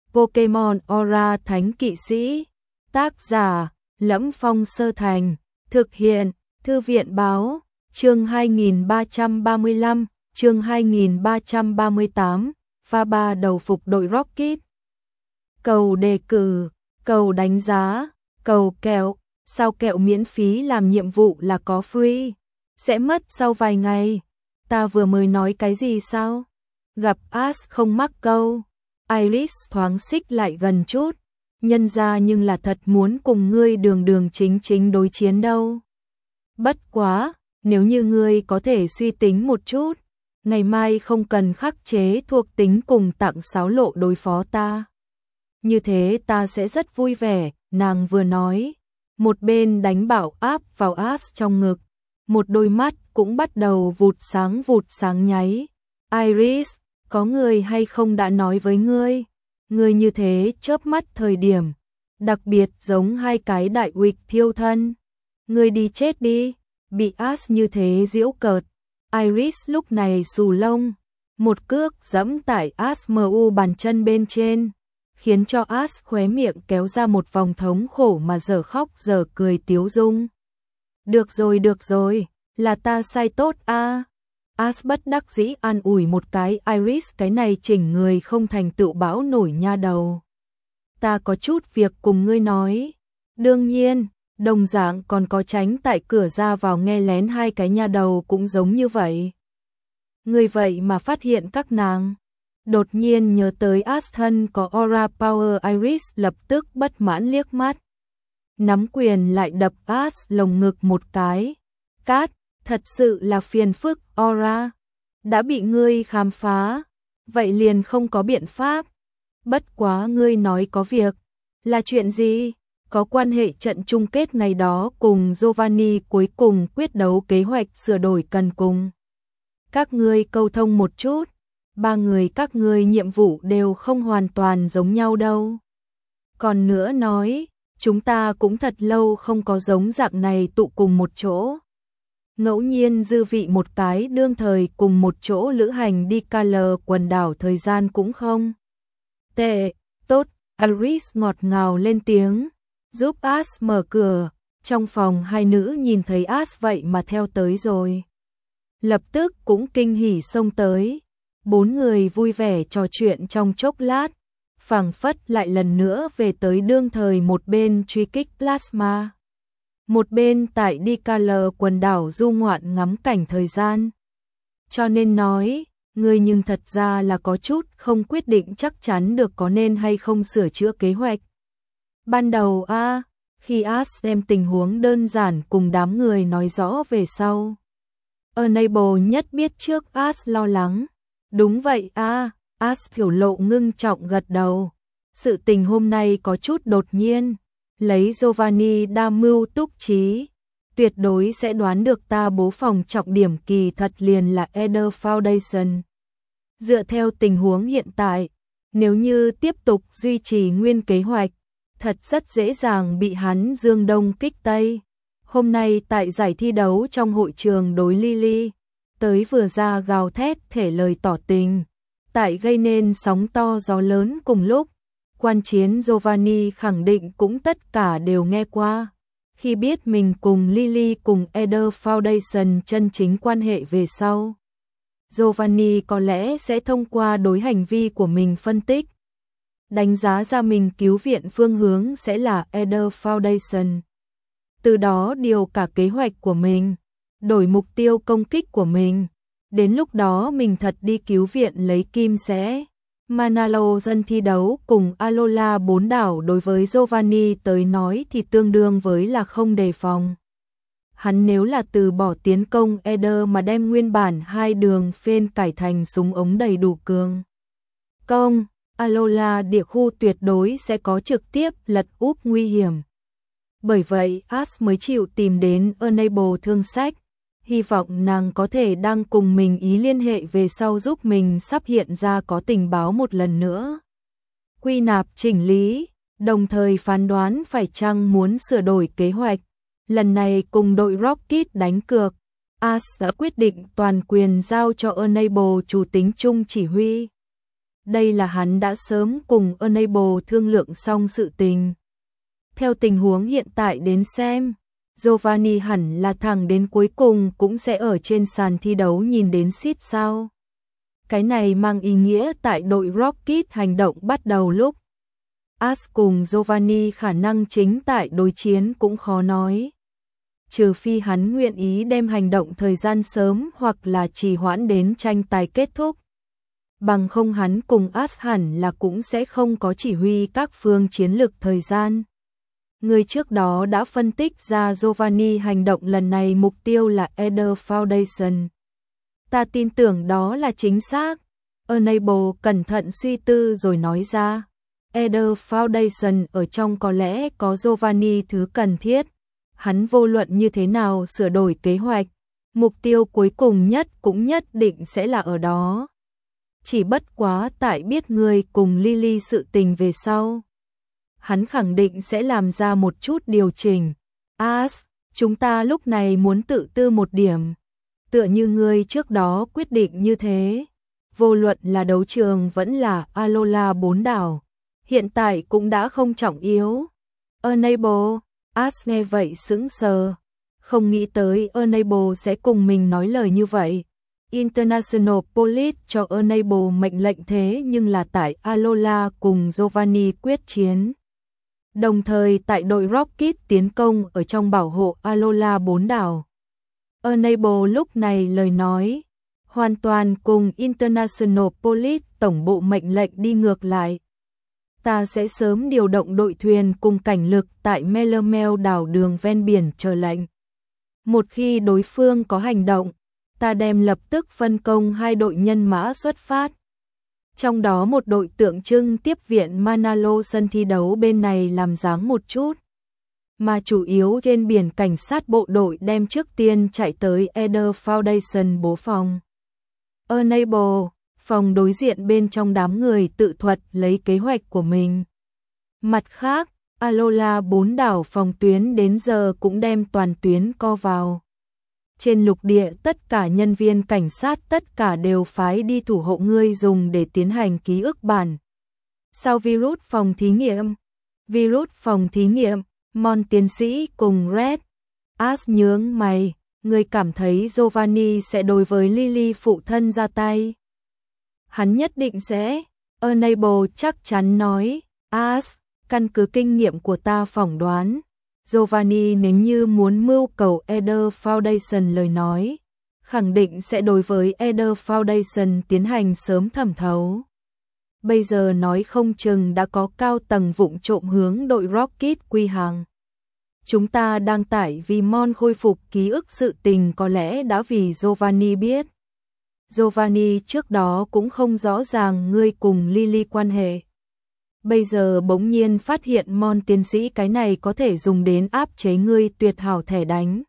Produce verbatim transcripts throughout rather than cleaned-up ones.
Pokemon Aura Thánh Kỵ Sĩ. Tác giả: Lẫm Phong Sơ Thành. Thực hiện: Thư viện báo. Chương hai nghìn ba trăm ba mươi lăm, chương hai nghìn ba trăm ba mươi tám, pha ba đầu phục đội Rocket. Cầu đề cử, cầu đánh giá, cầu kẹo, sao kẹo miễn phí làm nhiệm vụ là có free, sẽ mất sau vài ngày. Ta vừa mới nói cái gì sao? Gặp Ash không mắc câu. Iris thoáng xích lại gần chút. Nhân ra nhưng là thật muốn cùng ngươi đường đường chính chính đối chiến đâu. Bất quá, nếu như ngươi có thể suy tính một chút, ngày mai không cần khắc chế thuộc tính cùng tặng sáo lộ đối phó ta. Như thế ta sẽ rất vui vẻ, nàng vừa nói. Một bên đánh bạo áp vào Ash trong ngực. Một đôi mắt cũng bắt đầu vụt sáng vụt sáng nháy. Iris, có người hay không đã nói với ngươi? Ngươi như thế chớp mắt thời điểm, đặc biệt giống hai cái đại uịch thiêu thân. Ngươi đi chết đi, bị Ash như thế giễu cợt. Iris lúc này xù lông, một cước giẫm tại Ash mu bàn chân bên trên, khiến cho Ash khóe miệng kéo ra một vòng thống khổ mà dở khóc dở cười tiếu dung. Được rồi được rồi, là ta sai tốt a. À. Ash bất đắc dĩ an ủi một cái Iris, cái này chỉnh người không thành tựu bão nổi nha đầu. Ta có chút việc cùng ngươi nói. Đương nhiên, đồng dạng còn có tránh tại cửa ra vào nghe lén hai cái nha đầu cũng giống như vậy. Ngươi vậy mà phát hiện các nàng. Đột nhiên nhớ tới Ash thân có aura power, Iris lập tức bất mãn liếc mắt. Nắm quyền lại đập Ash lồng ngực một cái. Cát, thật sự là phiền phức, aura. Đã bị ngươi khám phá, vậy liền không có biện pháp. Bất quá ngươi nói có việc. Là chuyện gì? Có quan hệ trận chung kết ngày đó cùng Giovanni cuối cùng quyết đấu kế hoạch sửa đổi cần cùng. Các ngươi câu thông một chút. Ba người các ngươi nhiệm vụ đều không hoàn toàn giống nhau đâu. Còn nữa nói, chúng ta cũng thật lâu không có giống dạng này tụ cùng một chỗ. Ngẫu nhiên dư vị một cái đương thời cùng một chỗ lữ hành đi Color quần đảo thời gian cũng không tệ. Tốt, Iris ngọt ngào lên tiếng, giúp Ash mở cửa. Trong phòng hai nữ nhìn thấy Ash vậy mà theo tới rồi, lập tức cũng kinh hỉ xông tới. Bốn người vui vẻ trò chuyện trong chốc lát, phảng phất lại lần nữa về tới đương thời một bên truy kích plasma, một bên tại đi Color quần đảo du ngoạn ngắm cảnh thời gian. Cho nên nói, người nhưng thật ra là có chút không quyết định chắc chắn được có nên hay không sửa chữa kế hoạch. Ban đầu a, à, khi Ash đem tình huống đơn giản cùng đám người nói rõ về sau, Enable nhất biết trước Ash lo lắng. Đúng vậy a, à, Ash biểu lộ ngưng trọng gật đầu. Sự tình hôm nay có chút đột nhiên, lấy Giovanni đa mưu túc trí, tuyệt đối sẽ đoán được ta bố phòng trọng điểm kỳ thật liền là Eder Foundation. Dựa theo tình huống hiện tại, nếu như tiếp tục duy trì nguyên kế hoạch, thật rất dễ dàng bị hắn dương đông kích tây. Hôm nay tại giải thi đấu trong hội trường đối Lily, tới vừa ra gào thét thể lời tỏ tình, tại gây nên sóng to gió lớn cùng lúc. Quan chiến Giovanni khẳng định cũng tất cả đều nghe qua. Khi biết mình cùng Lily cùng Eder Foundation chân chính quan hệ về sau, Giovanni có lẽ sẽ thông qua đối hành vi của mình phân tích, đánh giá ra mình cứu viện phương hướng sẽ là Eder Foundation. Từ đó điều cả kế hoạch của mình, đổi mục tiêu công kích của mình. Đến lúc đó mình thật đi cứu viện lấy kim sẽ. Manalo dân thi đấu cùng Alola bốn đảo đối với Giovanni tới nói thì tương đương với là không đề phòng. Hắn nếu là từ bỏ tiến công Eder mà đem nguyên bản hai đường phên cải thành súng ống đầy đủ cường công, Alola địa khu tuyệt đối sẽ có trực tiếp lật úp nguy hiểm. Bởi vậy Ash mới chịu tìm đến Enable thương sách, hy vọng nàng có thể đang cùng mình ý liên hệ về sau giúp mình sắp hiện ra có tình báo một lần nữa. Quy nạp chỉnh lý, đồng thời phán đoán phải chăng muốn sửa đổi kế hoạch. Lần này cùng đội Rocket đánh cược, Ash đã quyết định toàn quyền giao cho Enable chủ tính chung chỉ huy. Đây là hắn đã sớm cùng Enable thương lượng xong sự tình. Theo tình huống hiện tại đến xem, Giovanni hẳn là thẳng đến cuối cùng cũng sẽ ở trên sàn thi đấu nhìn đến Sid sao. Cái này mang ý nghĩa tại đội Rocket hành động bắt đầu lúc Ash cùng Giovanni khả năng chính tại đối chiến cũng khó nói. Trừ phi hắn nguyện ý đem hành động thời gian sớm hoặc là trì hoãn đến tranh tài kết thúc. Bằng không hắn cùng Ash hẳn là cũng sẽ không có chỉ huy các phương chiến lược thời gian. Người trước đó đã phân tích ra Giovanni hành động lần này mục tiêu là Eder Foundation. Ta tin tưởng đó là chính xác. Enable cẩn thận suy tư rồi nói ra. Eder Foundation ở trong có lẽ có Giovanni thứ cần thiết. Hắn vô luận như thế nào sửa đổi kế hoạch, mục tiêu cuối cùng nhất cũng nhất định sẽ là ở đó. Chỉ bất quá tại biết người cùng Lily sự tình về sau. Hắn khẳng định sẽ làm ra một chút điều chỉnh. Ash, chúng ta lúc này muốn tự tư một điểm. Tựa như người trước đó quyết định như thế. Vô luận là đấu trường vẫn là Alola bốn đảo. Hiện tại cũng đã không trọng yếu. Enable, Ash nghe vậy sững sờ. Không nghĩ tới Enable sẽ cùng mình nói lời như vậy. International Police cho Enable mệnh lệnh thế nhưng là tại Alola cùng Giovanni quyết chiến. Đồng thời tại đội Rocket tiến công ở trong bảo hộ Alola bốn đảo. Enable lúc này lời nói hoàn toàn cùng International Police tổng bộ mệnh lệnh đi ngược lại. Ta sẽ sớm điều động đội thuyền cùng cảnh lực tại Melamel đảo đường ven biển chờ lệnh. Một khi đối phương có hành động, ta đem lập tức phân công hai đội nhân mã xuất phát. Trong đó một đội tượng trưng tiếp viện Manalo sân thi đấu bên này làm dáng một chút. Mà chủ yếu trên biển cảnh sát bộ đội đem trước tiên chạy tới Eder Foundation bố phòng. Enable, phòng đối diện bên trong đám người tự thuật lấy kế hoạch của mình. Mặt khác, Alola bốn đảo phòng tuyến đến giờ cũng đem toàn tuyến co vào. Trên lục địa tất cả nhân viên cảnh sát tất cả đều phái đi thủ hộ ngươi dùng để tiến hành ký ức bản. Sau virus phòng thí nghiệm, virus phòng thí nghiệm, Mon tiến sĩ cùng Red. Ash nhướng mày, ngươi cảm thấy Giovanni sẽ đối với Lily phụ thân ra tay. Hắn nhất định sẽ, Enable chắc chắn nói, Ash, căn cứ kinh nghiệm của ta phỏng đoán. Giovanni nếu như muốn mưu cầu Eder Foundation lời nói, khẳng định sẽ đối với Eder Foundation tiến hành sớm thẩm thấu. Bây giờ nói không chừng đã có cao tầng vụng trộm hướng đội Rocket quy hàng. Chúng ta đang tải vì Mon khôi phục ký ức sự tình có lẽ đã vì Giovanni biết. Giovanni trước đó cũng không rõ ràng ngươi cùng Lily quan hệ. Bây giờ bỗng nhiên phát hiện Mon tiến sĩ cái này có thể dùng đến áp chế ngươi tuyệt hảo thẻ đánh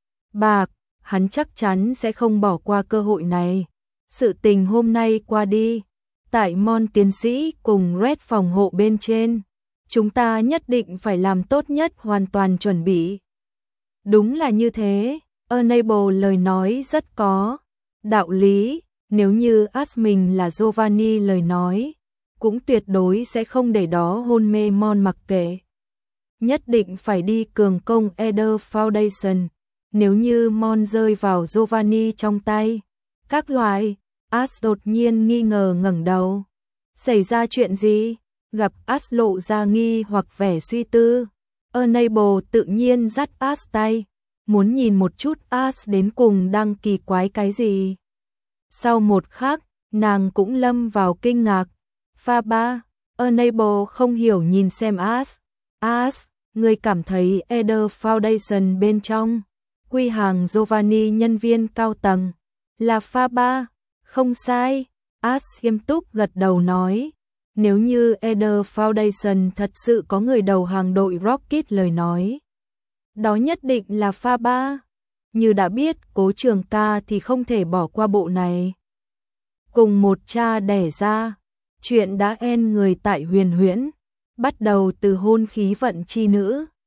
bạc, hắn chắc chắn sẽ không bỏ qua cơ hội này. Sự tình hôm nay qua đi, tại Mon tiến sĩ cùng Red phòng hộ bên trên, chúng ta nhất định phải làm tốt nhất hoàn toàn chuẩn bị. Đúng là như thế, Enable lời nói rất có đạo lý, nếu như Ash mình là Giovanni lời nói, cũng tuyệt đối sẽ không để đó hôn mê Mon mặc kệ. Nhất định phải đi cường công Eder Foundation, nếu như Mon rơi vào Giovanni trong tay. Các loại, Ash đột nhiên nghi ngờ ngẩng đầu. Xảy ra chuyện gì? Gặp Ash lộ ra nghi hoặc vẻ suy tư. Enable tự nhiên dắt Ash tay, muốn nhìn một chút Ash đến cùng đang kỳ quái cái gì. Sau một khắc, nàng cũng lâm vào kinh ngạc. Pha ba, Enable không hiểu nhìn xem Ash. Ash, người cảm thấy Eder Foundation bên trong, quy hàng Giovanni nhân viên cao tầng, là Pha ba, không sai. Ash nghiêm túc gật đầu nói, nếu như Eder Foundation thật sự có người đầu hàng đội Rocket lời nói, đó nhất định là Pha ba. Như đã biết Cố Trường Ca thì không thể bỏ qua bộ này. Cùng một cha đẻ ra, chuyện đã en người tại Huyền Huyễn, bắt đầu từ hôn khí vận chi nữ.